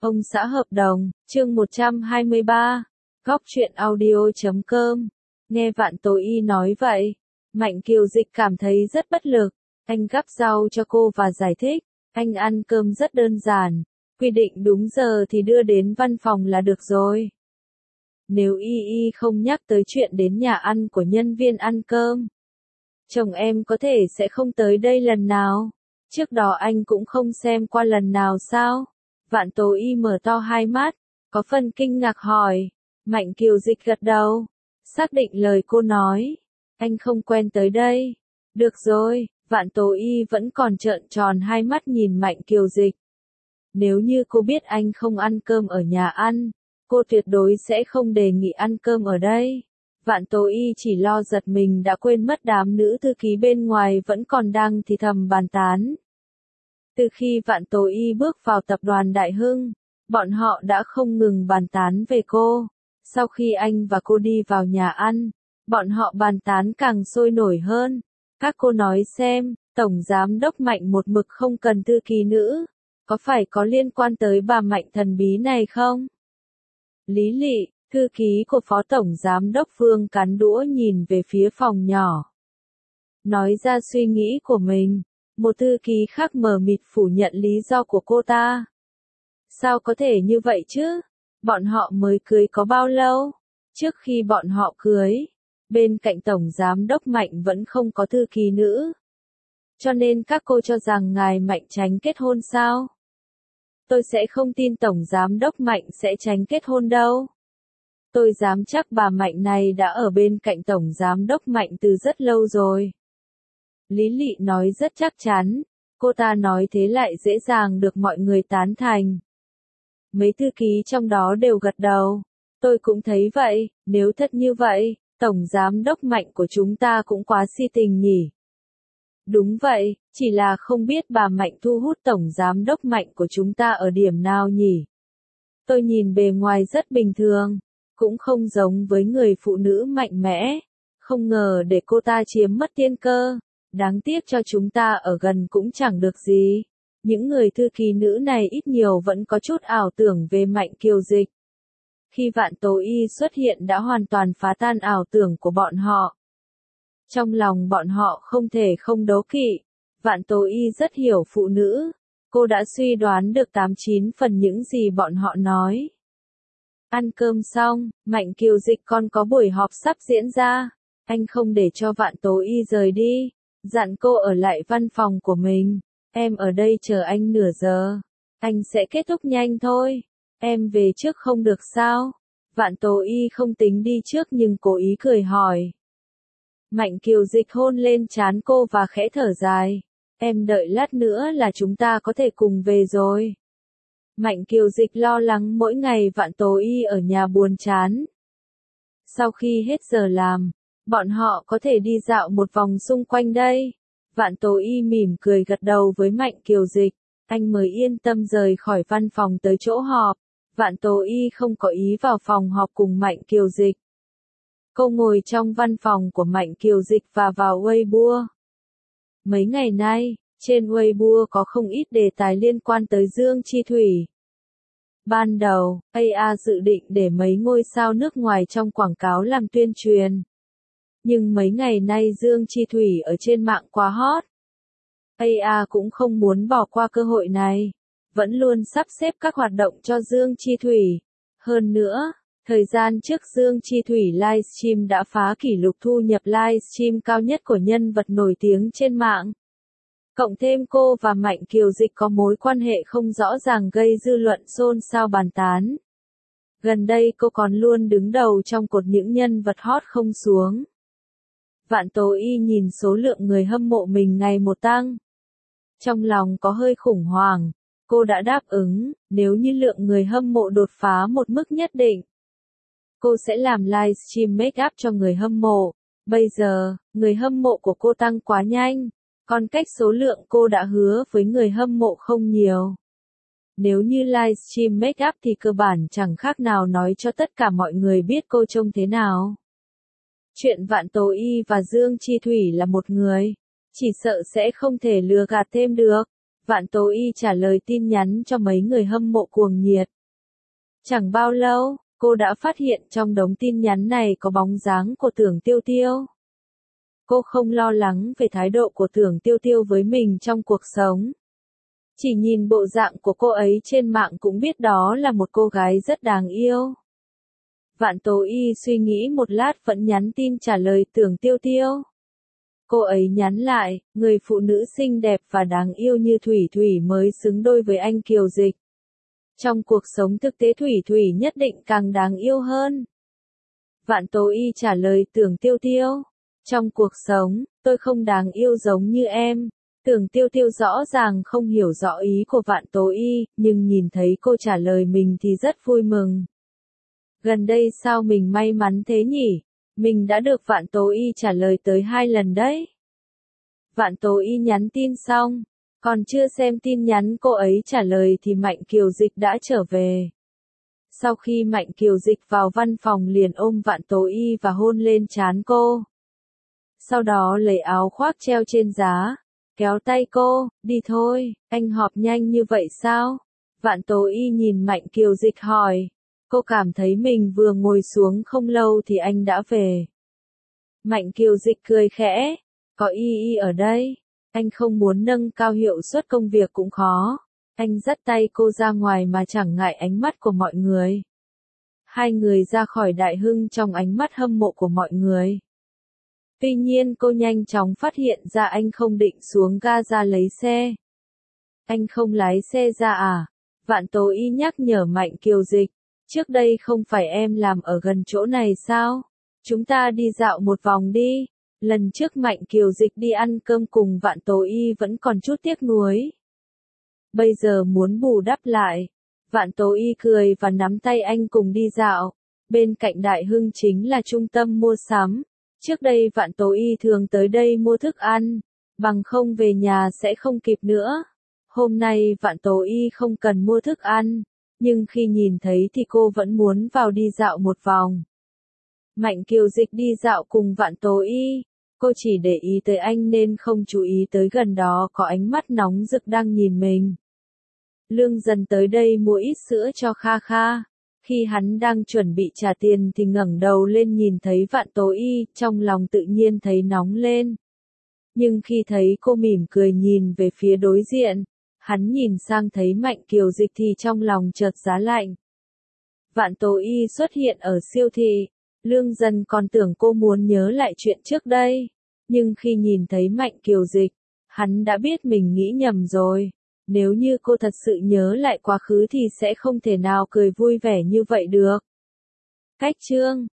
Ông xã hợp đồng, chương 123, góc truyện audio.com. Nghe Vạn Tố Y nói vậy, Mạnh Kiều Dịch cảm thấy rất bất lực. Anh gắp rau cho cô và giải thích, anh ăn cơm rất đơn giản, quy định đúng giờ thì đưa đến văn phòng là được rồi. Nếu Y không nhắc tới chuyện đến nhà ăn của nhân viên ăn cơm, chồng em có thể sẽ không tới đây lần nào. Trước đó anh cũng không xem qua lần nào sao? Vạn Tố Y mở to hai mắt, có phần kinh ngạc hỏi. Mạnh Kiều Dịch gật đầu, xác định lời cô nói. Anh không quen tới đây. Được rồi, Vạn Tố Y vẫn còn trợn tròn hai mắt nhìn Mạnh Kiều Dịch. Nếu như cô biết anh không ăn cơm ở nhà ăn, cô tuyệt đối sẽ không đề nghị ăn cơm ở đây. Vạn Tố Y chỉ lo giật mình đã quên mất đám nữ thư ký bên ngoài vẫn còn đang thì thầm bàn tán. Từ khi Vạn Tố Y bước vào tập đoàn Đại Hưng, bọn họ đã không ngừng bàn tán về cô. Sau khi anh và cô đi vào nhà ăn, bọn họ bàn tán càng sôi nổi hơn. Các cô nói xem, Tổng Giám đốc Mạnh một mực không cần thư ký nữ, có phải có liên quan tới bà Mạnh thần bí này không? Lý Lị, thư ký của Phó Tổng Giám đốc Vương cán đũa nhìn về phía phòng nhỏ. Nói ra suy nghĩ của mình, một thư ký khác mờ mịt phủ nhận lý do của cô ta. Sao có thể như vậy chứ? Bọn họ mới cưới có bao lâu? Trước khi bọn họ cưới, bên cạnh Tổng Giám đốc Mạnh vẫn không có thư ký nữ. Cho nên các cô cho rằng ngài Mạnh tránh kết hôn sao? Tôi sẽ không tin Tổng Giám đốc Mạnh sẽ tránh kết hôn đâu. Tôi dám chắc bà Mạnh này đã ở bên cạnh Tổng Giám đốc Mạnh từ rất lâu rồi. Lý Lị nói rất chắc chắn, cô ta nói thế lại dễ dàng được mọi người tán thành. Mấy thư ký trong đó đều gật đầu. Tôi cũng thấy vậy, nếu thật như vậy, Tổng Giám đốc Mạnh của chúng ta cũng quá si tình nhỉ. Đúng vậy, chỉ là không biết bà Mạnh thu hút Tổng Giám đốc Mạnh của chúng ta ở điểm nào nhỉ. Tôi nhìn bề ngoài rất bình thường, cũng không giống với người phụ nữ mạnh mẽ. Không ngờ để cô ta chiếm mất tiên cơ. Đáng tiếc cho chúng ta ở gần cũng chẳng được gì. Những người thư ký nữ này ít nhiều vẫn có chút ảo tưởng về Mạnh Kiều Dịch. Khi Vạn Tố Y xuất hiện đã hoàn toàn phá tan ảo tưởng của bọn họ. Trong lòng bọn họ không thể không đố kỵ. Vạn Tố Y rất hiểu phụ nữ. Cô đã suy đoán được 89 phần những gì bọn họ nói. Ăn cơm xong, Mạnh Kiều Dịch còn có buổi họp sắp diễn ra. Anh không để cho Vạn Tố Y rời đi. Dặn cô ở lại văn phòng của mình. Em ở đây chờ anh nửa giờ. Anh sẽ kết thúc nhanh thôi. Em về trước không được sao? Vạn Tố Y không tính đi trước nhưng cố ý cười hỏi. Mạnh Kiều Dịch hôn lên trán cô và khẽ thở dài. Em đợi lát nữa là chúng ta có thể cùng về rồi. Mạnh Kiều Dịch lo lắng mỗi ngày Vạn Tố Y ở nhà buồn chán. Sau khi hết giờ làm, bọn họ có thể đi dạo một vòng xung quanh đây. Vạn Tố Y mỉm cười gật đầu với Mạnh Kiều Dịch. Anh mới yên tâm rời khỏi văn phòng tới chỗ họp. Vạn Tố Y không có ý vào phòng họp cùng Mạnh Kiều Dịch. Cô ngồi trong văn phòng của Mạnh Kiều Dịch và vào Weibo. Mấy ngày nay, trên Weibo có không ít đề tài liên quan tới Dương Chi Thủy. Ban đầu, AA dự định để mấy ngôi sao nước ngoài trong quảng cáo làm tuyên truyền. Nhưng mấy ngày nay Dương Chi Thủy ở trên mạng quá hot. AA cũng không muốn bỏ qua cơ hội này. Vẫn luôn sắp xếp các hoạt động cho Dương Chi Thủy. Hơn nữa, thời gian trước Dương Chi Thủy livestream đã phá kỷ lục thu nhập livestream cao nhất của nhân vật nổi tiếng trên mạng. Cộng thêm cô và Mạnh Kiều Dịch có mối quan hệ không rõ ràng gây dư luận xôn xao bàn tán. Gần đây cô còn luôn đứng đầu trong cột những nhân vật hot không xuống. Vạn Tố Y nhìn số lượng người hâm mộ mình ngày một tăng. Trong lòng có hơi khủng hoảng, cô đã đáp ứng, nếu như lượng người hâm mộ đột phá một mức nhất định. Cô sẽ làm livestream make up cho người hâm mộ. Bây giờ, người hâm mộ của cô tăng quá nhanh, còn cách số lượng cô đã hứa với người hâm mộ không nhiều. Nếu như livestream make up thì cơ bản chẳng khác nào nói cho tất cả mọi người biết cô trông thế nào. Chuyện Vạn Tố Y và Dương Chi Thủy là một người, chỉ sợ sẽ không thể lừa gạt thêm được. Vạn Tố Y trả lời tin nhắn cho mấy người hâm mộ cuồng nhiệt. Chẳng bao lâu, cô đã phát hiện trong đống tin nhắn này có bóng dáng của Tưởng Tiêu Tiêu. Cô không lo lắng về thái độ của Tưởng Tiêu Tiêu với mình trong cuộc sống. Chỉ nhìn bộ dạng của cô ấy trên mạng cũng biết đó là một cô gái rất đáng yêu. Vạn Tố Y suy nghĩ một lát vẫn nhắn tin trả lời Tưởng Tiêu Tiêu. Cô ấy nhắn lại, người phụ nữ xinh đẹp và đáng yêu như Thủy Thủy mới xứng đôi với anh Kiều Dịch. Trong cuộc sống thực tế Thủy Thủy nhất định càng đáng yêu hơn. Vạn Tố Y trả lời Tưởng Tiêu Tiêu. Trong cuộc sống, tôi không đáng yêu giống như em. Tưởng Tiêu Tiêu rõ ràng không hiểu rõ ý của Vạn Tố Y, nhưng nhìn thấy cô trả lời mình thì rất vui mừng. Gần đây sao mình may mắn thế nhỉ? Mình đã được Vạn Tố Y trả lời tới 2 lần đấy. Vạn Tố Y nhắn tin xong, còn chưa xem tin nhắn cô ấy trả lời thì Mạnh Kiều Dịch đã trở về. Sau khi Mạnh Kiều Dịch vào văn phòng liền ôm Vạn Tố Y và hôn lên trán cô. Sau đó lấy áo khoác treo trên giá, kéo tay cô, đi thôi, anh họp nhanh như vậy sao? Vạn Tố Y nhìn Mạnh Kiều Dịch hỏi. Cô cảm thấy mình vừa ngồi xuống không lâu thì anh đã về. Mạnh Kiều Dịch cười khẽ, có Y ở đây, anh không muốn nâng cao hiệu suất công việc cũng khó. Anh dắt tay cô ra ngoài mà chẳng ngại ánh mắt của mọi người. Hai người ra khỏi Đại Hưng trong ánh mắt hâm mộ của mọi người. Tuy nhiên cô nhanh chóng phát hiện ra anh không định xuống ga ra lấy xe. Anh không lái xe ra à? Vạn Tố Y nhắc nhở Mạnh Kiều Dịch. Trước đây không phải em làm ở gần chỗ này sao? Chúng ta đi dạo một vòng đi. Lần trước Mạnh Kiều Dịch đi ăn cơm cùng Vạn Tố Y vẫn còn chút tiếc nuối. Bây giờ muốn bù đắp lại. Vạn Tố Y cười và nắm tay anh cùng đi dạo. Bên cạnh Đại Hưng chính là trung tâm mua sắm. Trước đây Vạn Tố Y thường tới đây mua thức ăn. Bằng không về nhà sẽ không kịp nữa. Hôm nay Vạn Tố Y không cần mua thức ăn. Nhưng khi nhìn thấy thì cô vẫn muốn vào đi dạo một vòng. Mạnh Kiều Dịch đi dạo cùng Vạn Tố Y. Cô chỉ để ý tới anh nên không chú ý tới gần đó có ánh mắt nóng rực đang nhìn mình. Lương Dần tới đây mua ít sữa cho Kha Kha. Khi hắn đang chuẩn bị trả tiền thì ngẩng đầu lên nhìn thấy Vạn Tố Y, trong lòng tự nhiên thấy nóng lên. Nhưng khi thấy cô mỉm cười nhìn về phía đối diện, hắn nhìn sang thấy Mạnh Kiều Dịch thì trong lòng chợt giá lạnh. Vạn Tố Y xuất hiện ở siêu thị, Lương Dần còn tưởng cô muốn nhớ lại chuyện trước đây. Nhưng khi nhìn thấy Mạnh Kiều Dịch, hắn đã biết mình nghĩ nhầm rồi. Nếu như cô thật sự nhớ lại quá khứ thì sẽ không thể nào cười vui vẻ như vậy được. Cách chương